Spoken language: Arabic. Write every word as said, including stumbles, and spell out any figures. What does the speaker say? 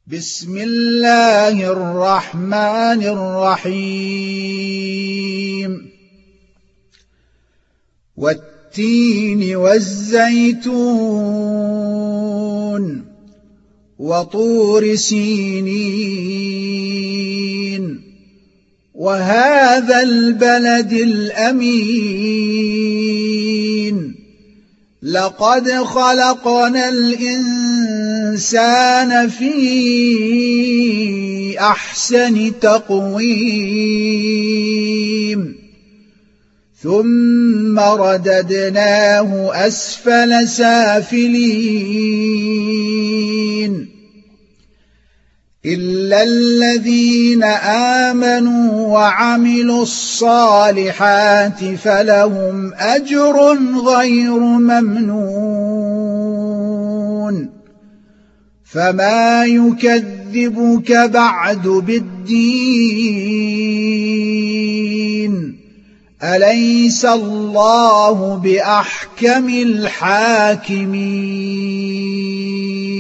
بسم الله الرحمن الرحيم والتين والزيتون وطور سينين وهذا البلد الأمين لقد خلقنا الإنسان في أحسن تقويم ثم رددناه أسفل سافلين إلا الذين آمنوا وعملوا الصالحات فلهم أجر غير ممنون فما يكذبك بعد بالدين أليس الله بأحكم الحاكمين